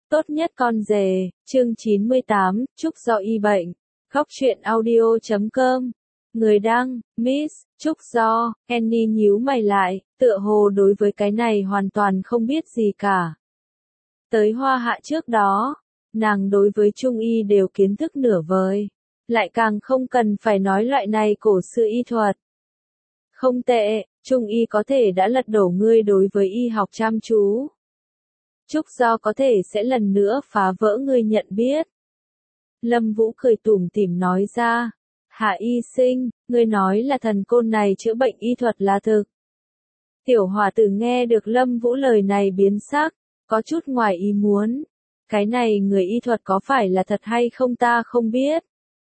Tốt nhất con rể, chương 98, Trúc do y bệnh. Góc truyện audio.com. Người đăng, Miss, Trúc do, Annie nhíu mày lại, tựa hồ đối với cái này hoàn toàn không biết gì cả. Tới Hoa Hạ trước đó, nàng đối với Trung y đều kiến thức nửa vời, lại càng không cần phải nói loại này cổ xưa y thuật. Không tệ, Trung y có thể đã lật đổ ngươi đối với y học chăm chú. Trúc do có thể sẽ lần nữa phá vỡ ngươi nhận biết. Lâm Vũ cười tủm tỉm nói ra. Hạ y sinh, ngươi nói là thần côn này chữa bệnh y thuật là thực. Tiểu hòa tử nghe được Lâm Vũ lời này biến sắc, có chút ngoài ý muốn. Cái này người y thuật có phải là thật hay không ta không biết.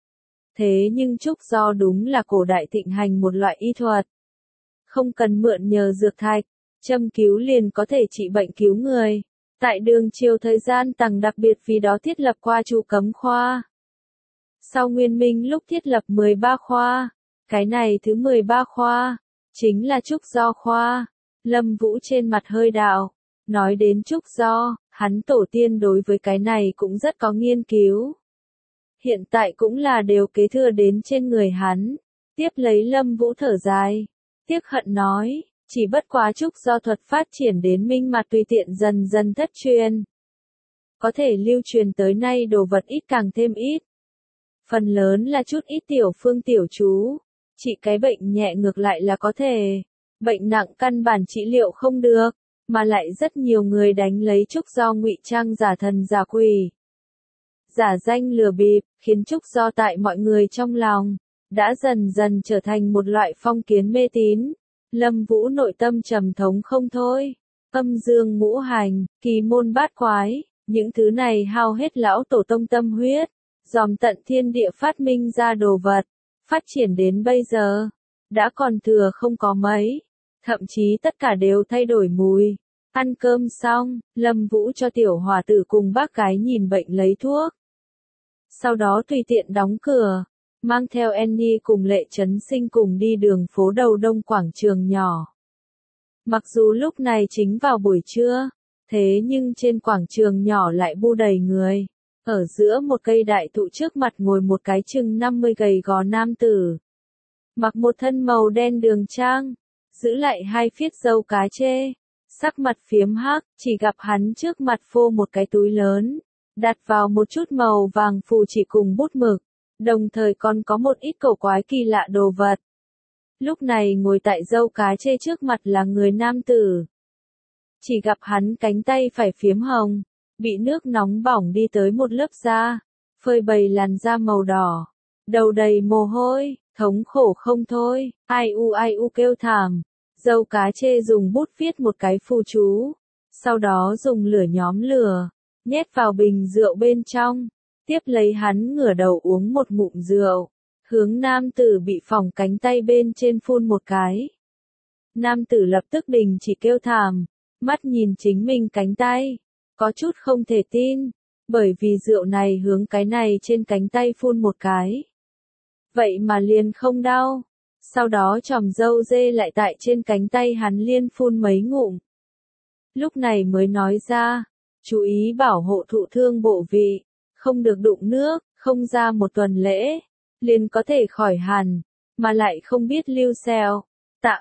Thế nhưng Trúc do đúng là cổ đại thịnh hành một loại y thuật. Không cần mượn nhờ dược thạch, châm cứu liền có thể trị bệnh cứu người. Tại Đường Triều thời gian Tằng đặc biệt vì đó thiết lập qua Chu Cấm khoa. Sau Nguyên Minh lúc thiết lập 13 khoa, cái này thứ 13 khoa, chính là Trúc do khoa. Lâm Vũ trên mặt hơi đạo, nói đến Trúc do, hắn tổ tiên đối với cái này cũng rất có nghiên cứu. Hiện tại cũng là đều kế thừa đến trên người hắn. Tiếp lấy Lâm Vũ thở dài, tiếc hận nói. Chỉ bất quá Trúc do thuật phát triển đến minh mặt tùy tiện dần dần thất truyền. Có thể lưu truyền tới nay đồ vật ít càng thêm ít. Phần lớn là chút ít tiểu phương tiểu chú. Chỉ cái bệnh nhẹ ngược lại là có thể. Bệnh nặng căn bản trị liệu không được. Mà lại rất nhiều người đánh lấy Trúc do ngụy trang giả thần giả quỷ. Giả danh lừa bịp, khiến Trúc do tại mọi người trong lòng. Đã dần dần trở thành một loại phong kiến mê tín. Lâm Vũ nội tâm trầm thống không thôi. Âm dương ngũ hành, kỳ môn bát quái, những thứ này hao hết lão tổ tông tâm huyết, dòm tận thiên địa phát minh ra đồ vật, phát triển đến bây giờ, đã còn thừa không có mấy, thậm chí tất cả đều thay đổi mùi. Ăn cơm xong, Lâm Vũ cho tiểu hòa tử cùng bác gái nhìn bệnh lấy thuốc. Sau đó tùy tiện đóng cửa. Mang theo Annie cùng Lệ Trấn Sinh cùng đi đường phố đầu đông quảng trường nhỏ. Mặc dù lúc này chính vào buổi trưa, thế nhưng trên quảng trường nhỏ lại bu đầy người. Ở giữa một cây đại thụ trước mặt ngồi một cái chừng 50 gầy gò nam tử. Mặc một thân màu đen đường trang, giữ lại hai phiết râu cá chê, sắc mặt phiếm hắc, chỉ gặp hắn trước mặt phô một cái túi lớn, đặt vào một chút màu vàng phù chỉ cùng bút mực. Đồng thời còn có một ít cổ quái kỳ lạ đồ vật. Lúc này ngồi tại dâu cá chê trước mặt là người nam tử. Chỉ gặp hắn cánh tay phải phiếm hồng, bị nước nóng bỏng đi tới một lớp da, phơi bày làn da màu đỏ, đầu đầy mồ hôi, thống khổ không thôi, ai u kêu thảm. Dâu cá chê dùng bút viết một cái phù chú, sau đó dùng lửa nhóm lửa, nhét vào bình rượu bên trong. Tiếp lấy hắn ngửa đầu uống một ngụm rượu, hướng nam tử bị phỏng cánh tay bên trên phun một cái. Nam tử lập tức đình chỉ kêu thảm, mắt nhìn chính mình cánh tay, có chút không thể tin, bởi vì rượu này hướng cái này trên cánh tay phun một cái. Vậy mà liền không đau, sau đó chòm râu dê lại tại trên cánh tay hắn liên phun mấy ngụm. Lúc này mới nói ra, chú ý bảo hộ thụ thương bộ vị. Không được đụng nước, không ra một tuần lễ, liền có thể khỏi hẳn, mà lại không biết lưu xèo. Tạ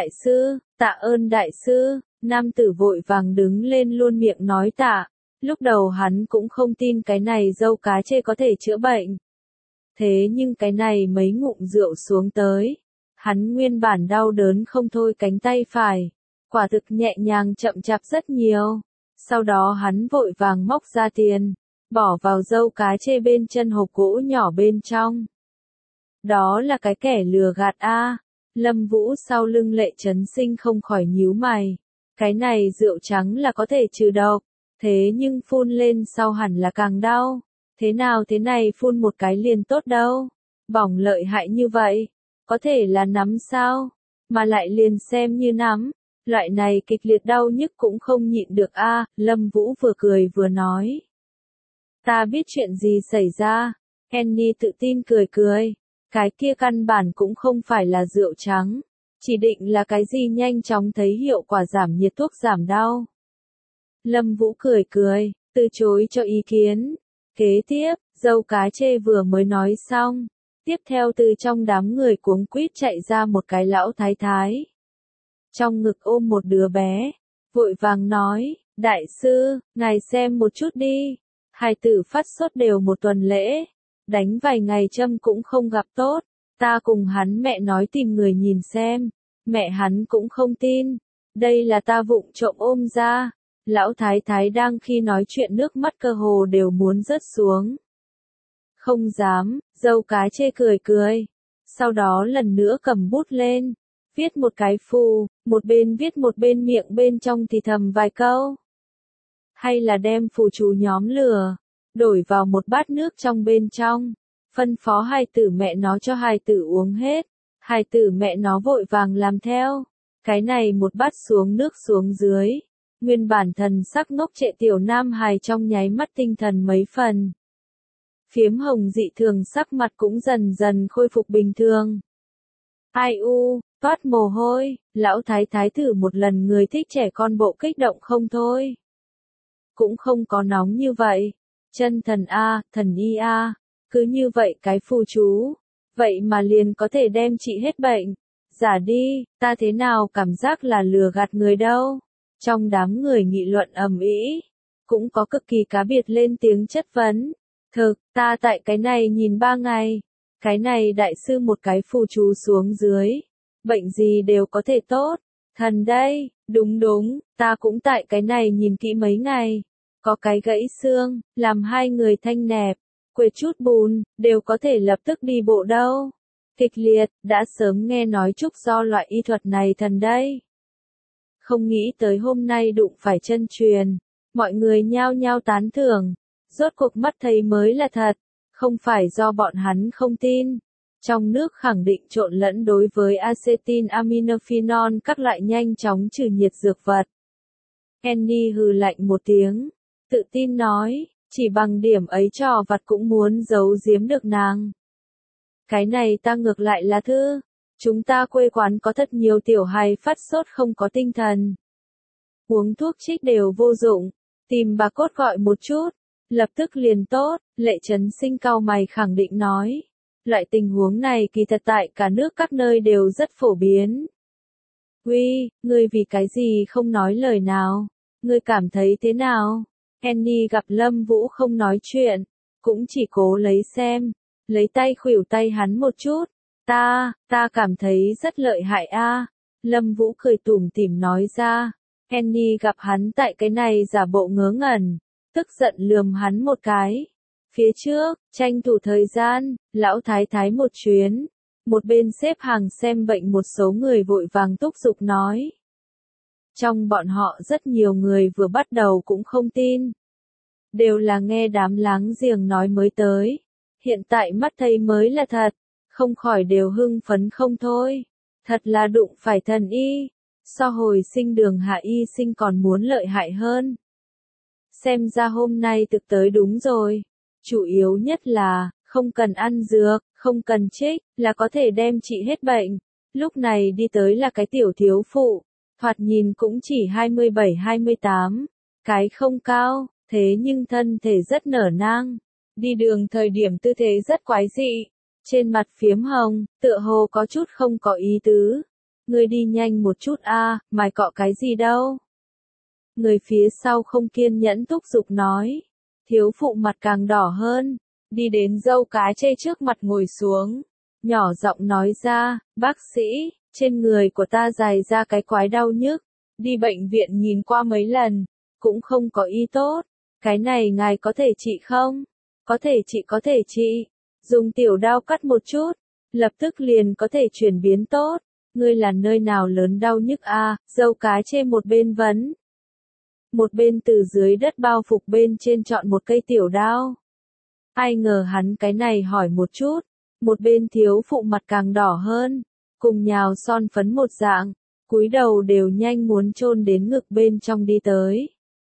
ơn đại sư, nam tử vội vàng đứng lên luôn miệng nói tạ. Lúc đầu hắn cũng không tin cái này dâu cá chê có thể chữa bệnh. Thế nhưng cái này mấy ngụm rượu xuống tới, hắn nguyên bản đau đớn không thôi cánh tay phải, quả thực nhẹ nhàng chậm chạp rất nhiều. Sau đó hắn vội vàng móc ra tiền. Bỏ vào dâu cá chê bên chân hộp gỗ nhỏ bên trong. Đó là cái kẻ lừa gạt a. Lâm Vũ sau lưng Lệ Trấn Sinh không khỏi nhíu mày. Cái này rượu trắng là có thể trừ độc, thế nhưng phun lên sau hẳn là càng đau. Thế nào thế này phun một cái liền tốt đâu. Bỏng lợi hại như vậy, có thể là nắm sao, mà lại liền xem như nắm. Loại này kịch liệt đau nhức cũng không nhịn được a. Lâm Vũ vừa cười vừa nói. Ta biết chuyện gì xảy ra. Annie tự tin cười cười. Cái kia căn bản cũng không phải là rượu trắng. Chỉ định là cái gì nhanh chóng thấy hiệu quả giảm nhiệt thuốc giảm đau. Lâm Vũ cười cười, từ chối cho ý kiến. Kế tiếp, dâu cá chê vừa mới nói xong, tiếp theo từ trong đám người cuống quýt chạy ra một cái lão thái thái. Trong ngực ôm một đứa bé, vội vàng nói, đại sư, ngài xem một chút đi, hài tử phát sốt đều một tuần lễ, đánh vài ngày châm cũng không gặp tốt, ta cùng hắn mẹ nói tìm người nhìn xem, mẹ hắn cũng không tin, đây là ta vụng trộm ôm ra. Lão thái thái đang khi nói chuyện nước mắt cơ hồ đều muốn rớt xuống. Không dám, dâu cá chê cười cười. Sau đó lần nữa cầm bút lên, viết một cái phù, một bên viết một bên miệng bên trong thì thầm vài câu. Hay là đem phù chú nhóm lửa, đổi vào một bát nước trong bên trong, phân phó hài tử mẹ nó cho hài tử uống hết, hài tử mẹ nó vội vàng làm theo. Cái này một bát xuống nước xuống dưới. Nguyên bản thần sắc ngốc trệ tiểu nam hài trong nháy mắt tinh thần mấy phần. Phiếm hồng dị thường sắc mặt cũng dần dần khôi phục bình thường. Ai u, toát mồ hôi, lão thái thái thử một lần người thích trẻ con bộ kích động không thôi. Cũng không có nóng như vậy. Chân thần A, thần y A, cứ như vậy cái phù chú. Vậy mà liền có thể đem trị hết bệnh. Giả đi, ta thế nào cảm giác là lừa gạt người đâu. Trong đám người nghị luận ầm ĩ, cũng có cực kỳ cá biệt lên tiếng chất vấn. Thực, ta tại cái này nhìn 3 ngày. Cái này đại sư một cái phù chú xuống dưới. Bệnh gì đều có thể tốt. Thần đây, đúng, ta cũng tại cái này nhìn kỹ mấy ngày. Có cái gãy xương, làm hai người thanh nẹp, quệt chút bùn, đều có thể lập tức đi bộ đâu. Kịch liệt, đã sớm nghe nói Trúc Do loại y thuật này thần đây. Không nghĩ tới hôm nay đụng phải chân truyền, mọi người nhao nhao tán thưởng, rốt cuộc mắt thấy mới là thật, không phải do bọn hắn không tin. Trong nước khẳng định trộn lẫn đối với acetylaminophenol các loại nhanh chóng trừ nhiệt dược vật. Annie hừ lạnh một tiếng, tự tin nói, chỉ bằng điểm ấy trò vặt cũng muốn giấu giếm được nàng. Cái này ta ngược lại là thư. Chúng ta quê quán có thật nhiều tiểu hài phát sốt không có tinh thần. Uống thuốc trích đều vô dụng, tìm bà cốt gọi một chút, lập tức liền tốt, Lệ Trấn Sinh cau mày khẳng định nói. Loại tình huống này kỳ thật tại cả nước các nơi đều rất phổ biến. Uy, ngươi vì cái gì không nói lời nào? Ngươi cảm thấy thế nào? Annie gặp Lâm Vũ không nói chuyện, cũng chỉ cố lấy xem, lấy tay khuỷu tay hắn một chút. Ta cảm thấy rất lợi hại a. Lâm Vũ cười tủm tỉm nói ra. Annie gặp hắn tại cái này giả bộ ngớ ngẩn, tức giận lườm hắn một cái. Phía trước, tranh thủ thời gian, lão thái thái một chuyến. Một bên xếp hàng xem bệnh một số người vội vàng thúc giục nói. Trong bọn họ rất nhiều người vừa bắt đầu cũng không tin. Đều là nghe đám láng giềng nói mới tới. Hiện tại mắt thấy mới là thật. Không khỏi đều hưng phấn không thôi. Thật là đụng phải thần y. So hồi sinh đường hạ y sinh còn muốn lợi hại hơn. Xem ra hôm nay thực tới đúng rồi. Chủ yếu nhất là, không cần ăn dược, không cần trích, là có thể đem trị hết bệnh. Lúc này đi tới là cái tiểu thiếu phụ. Thoạt nhìn cũng chỉ 27-28. Cái không cao, thế nhưng thân thể rất nở nang. Đi đường thời điểm tư thế rất quái dị. Trên mặt phiếm hồng, tựa hồ có chút không có ý tứ. Người đi nhanh một chút a, mày cọ cái gì đâu. Người phía sau không kiên nhẫn thúc giục nói. Thiếu phụ mặt càng đỏ hơn, đi đến dâu cá chê trước mặt ngồi xuống. Nhỏ giọng nói ra, bác sĩ, trên người của ta dài ra cái quái đau nhức. Đi bệnh viện nhìn qua mấy lần, cũng không có y tốt. Cái này ngài có thể trị không? Có thể trị. Dùng tiểu đao cắt một chút, lập tức liền có thể chuyển biến tốt. Ngươi là nơi nào lớn đau nhức a? Dâu cá chê một bên vấn. Một bên từ dưới đất bao phục bên trên chọn một cây tiểu đao. Ai ngờ hắn cái này hỏi một chút, một bên thiếu phụ mặt càng đỏ hơn, cùng nhào son phấn một dạng, cúi đầu đều nhanh muốn chôn đến ngực bên trong đi tới.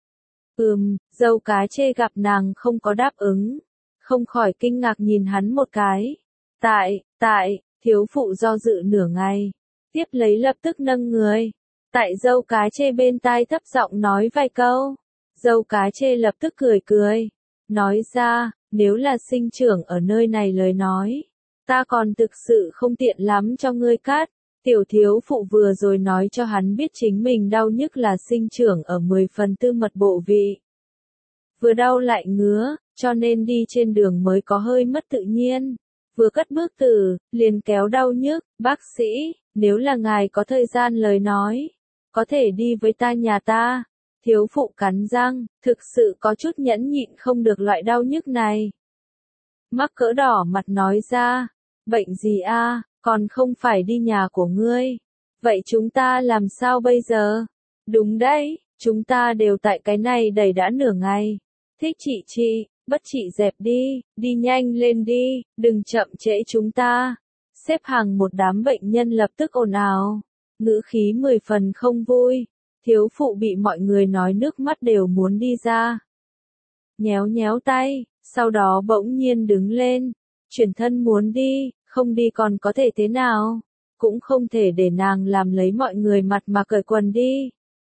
Dâu cá chê gặp nàng không có đáp ứng, không khỏi kinh ngạc nhìn hắn một cái. Tại, thiếu phụ do dự nửa ngày, tiếp lấy lập tức nâng người. Tại dâu cá chê bên tai thấp giọng nói vài câu. Dâu cá chê lập tức cười cười. Nói ra, nếu là sinh trưởng ở nơi này lời nói, ta còn thực sự không tiện lắm cho ngươi cắt. Tiểu thiếu phụ vừa rồi nói cho hắn biết chính mình đau nhức là sinh trưởng ở 10/4 mật bộ vị. Vừa đau lại ngứa, cho nên đi trên đường mới có hơi mất tự nhiên. Vừa cất bước từ, liền kéo đau nhức, bác sĩ, nếu là ngài có thời gian lời nói, có thể đi với ta nhà ta. Thiếu phụ cắn răng, thực sự có chút nhẫn nhịn không được loại đau nhức này. Mắc cỡ đỏ mặt nói ra, bệnh gì a, còn không phải đi nhà của ngươi. Vậy chúng ta làm sao bây giờ? Đúng đấy, chúng ta đều tại cái này đầy đã nửa ngày. Thích chị, bất chị dẹp đi nhanh lên đi, đừng chậm trễ chúng ta. Xếp hàng một đám bệnh nhân lập tức ồn ào, ngữ khí 10 phần không vui. Thiếu phụ bị mọi người nói nước mắt đều muốn đi ra. Nhéo nhéo tay, sau đó bỗng nhiên đứng lên, chuyển thân muốn đi, không đi còn có thể thế nào, cũng không thể để nàng làm lấy mọi người mặt mà cởi quần đi.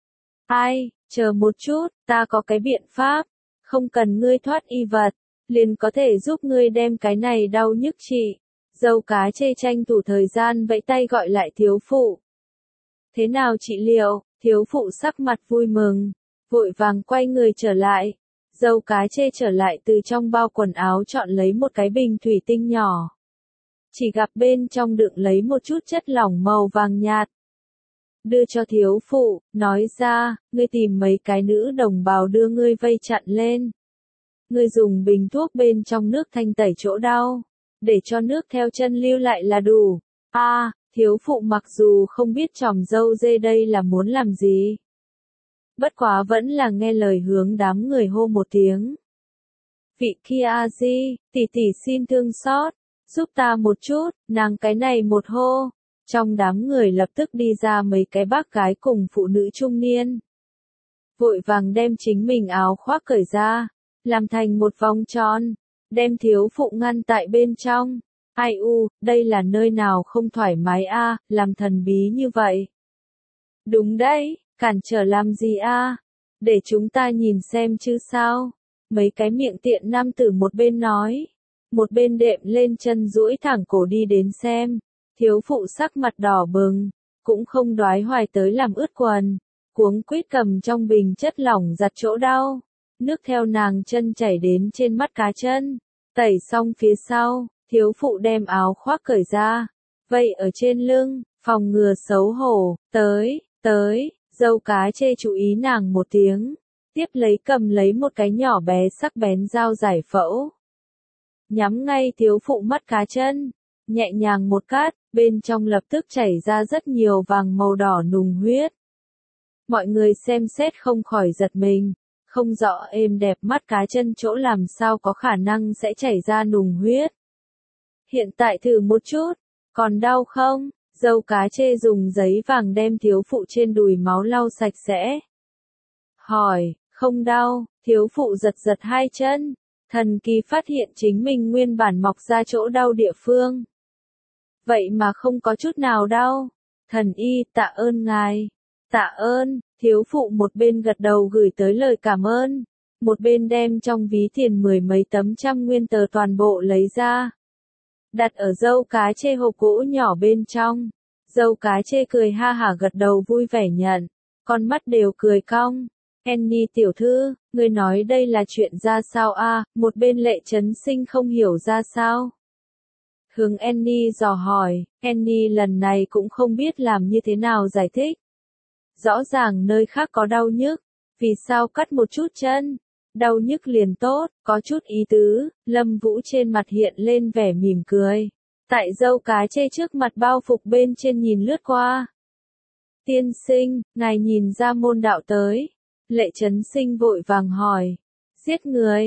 Ai, chờ một chút, ta có cái biện pháp, không cần ngươi thoát y vật, liền có thể giúp ngươi đem cái này đau nhức trị. Dâu cá chê tranh thủ thời gian vẫy tay gọi lại thiếu phụ. Thế nào trị liệu? Thiếu phụ sắc mặt vui mừng, vội vàng quay người trở lại. Dâu cá chê trở lại từ trong bao quần áo chọn lấy một cái bình thủy tinh nhỏ. Chỉ gặp bên trong đựng lấy một chút chất lỏng màu vàng nhạt. Đưa cho thiếu phụ, nói ra, ngươi tìm mấy cái nữ đồng bào đưa ngươi vây chặn lên. Ngươi dùng bình thuốc bên trong nước thanh tẩy chỗ đau, để cho nước theo chân lưu lại là đủ. Thiếu phụ mặc dù không biết chòm dâu dê đây là muốn làm gì. Bất quá vẫn là nghe lời hướng đám người hô một tiếng. Vị kia A-di, tỷ xin thương xót, giúp ta một chút, nàng cái này một hô. Trong đám người lập tức đi ra mấy cái bác gái cùng phụ nữ trung niên. Vội vàng đem chính mình áo khoác cởi ra, làm thành một vòng tròn, đem thiếu phụ ngăn tại bên trong. Ai u, đây là nơi nào không thoải mái a, làm thần bí như vậy. Đúng đấy, cản trở làm gì a? Để chúng ta nhìn xem chứ sao. Mấy cái miệng tiện nam tử một bên nói, một bên đệm lên chân duỗi thẳng cổ đi đến xem. Thiếu phụ sắc mặt đỏ bừng, cũng không đoái hoài tới làm ướt quần, cuống quýt cầm trong bình chất lỏng giặt chỗ đau. Nước theo nàng chân chảy đến trên mắt cá chân, tẩy xong phía sau. Thiếu phụ đem áo khoác cởi ra, vây ở trên lưng, phòng ngừa xấu hổ, tới, dâu cá chê chú ý nàng một tiếng, tiếp lấy cầm lấy một cái nhỏ bé sắc bén dao giải phẫu. Nhắm ngay thiếu phụ mắt cá chân, nhẹ nhàng một cắt, bên trong lập tức chảy ra rất nhiều vàng màu đỏ nùng huyết. Mọi người xem xét không khỏi giật mình, không rõ êm đẹp mắt cá chân chỗ làm sao có khả năng sẽ chảy ra nùng huyết. Hiện tại thử một chút, còn đau không? Dâu cá chê dùng giấy vàng đem thiếu phụ trên đùi máu lau sạch sẽ. Hỏi, không đau, thiếu phụ giật giật hai chân, thần kỳ phát hiện chính mình nguyên bản mọc ra chỗ đau địa phương. Vậy mà không có chút nào đau. Thần y, tạ ơn ngài. Tạ ơn, thiếu phụ một bên gật đầu gửi tới lời cảm ơn, một bên đem trong ví tiền 10 mấy tấm trăm nguyên tờ toàn bộ lấy ra. Đặt ở dâu cá chê hộp gỗ nhỏ bên trong. Dâu cá chê cười ha hả gật đầu vui vẻ nhận. Con mắt đều cười cong. Annie tiểu thư, ngươi nói đây là chuyện ra sao a? Một bên Lệ Chấn Sinh không hiểu ra sao. Hướng Annie dò hỏi, Annie lần này cũng không biết làm như thế nào giải thích. Rõ ràng nơi khác có đau nhức, vì sao cắt một chút chân? Đau nhức liền tốt, có chút ý tứ. Lâm Vũ trên mặt hiện lên vẻ mỉm cười. Tại dâu cá chê trước mặt bao phục bên trên nhìn lướt qua. Tiên sinh, ngài nhìn ra môn đạo tới. Lệ Chấn Sinh vội vàng hỏi. Giết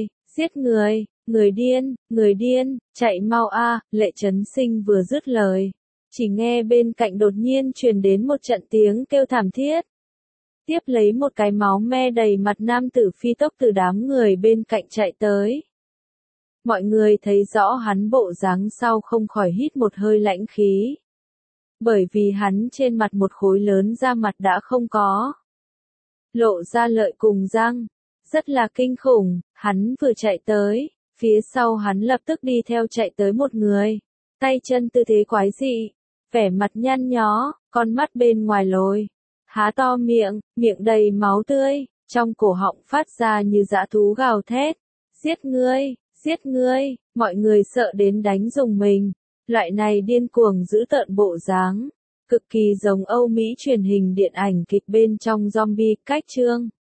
người, người điên, chạy mau a. Lệ Chấn Sinh vừa dứt lời, chỉ nghe bên cạnh đột nhiên truyền đến một trận tiếng kêu thảm thiết. Tiếp lấy một cái máu me đầy mặt nam tử phi tốc từ đám người bên cạnh chạy tới. Mọi người thấy rõ hắn bộ dáng sau không khỏi hít một hơi lãnh khí. Bởi vì hắn trên mặt một khối lớn da mặt đã không có. Lộ ra lợi cùng răng. rất là kinh khủng, hắn vừa chạy tới, phía sau hắn lập tức đi theo chạy tới một người, tay chân tư thế quái dị, vẻ mặt nhăn nhó, con mắt bên ngoài lồi, há to miệng, miệng đầy máu tươi, trong cổ họng phát ra như dã thú gào thét, giết ngươi, mọi người sợ đến đánh rùng mình, loại này điên cuồng dữ tợn bộ dáng, cực kỳ giống Âu Mỹ truyền hình điện ảnh kịch bên trong zombie cách chương.